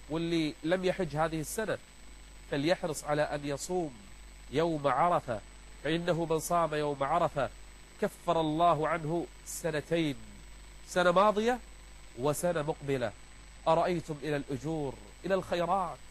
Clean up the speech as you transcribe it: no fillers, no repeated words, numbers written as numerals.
واللي لم يحج هذه السنة فليحرص على أن يصوم يوم عرفة، فإنه من صام يوم عرفة كفر الله عنه سنتين، سنة ماضية وسنة مقبلة. أرأيتم إلى الأجور، إلى الخيرات